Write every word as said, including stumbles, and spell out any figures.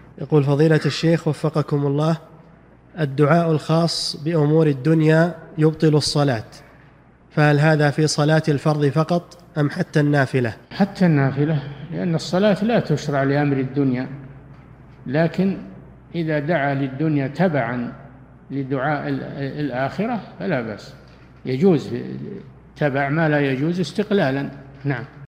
يقول فضيلة الشيخ وفقكم الله، الدعاء الخاص بأمور الدنيا يبطل الصلاة، فهل هذا في صلاة الفرض فقط أم حتى النافلة؟ حتى النافلة، لأن الصلاة لا تشرع لأمر الدنيا، لكن إذا دعا للدنيا تبعا لدعاء الآخرة فلا بأس، يجوز تبع ما لا يجوز استقلالا. نعم.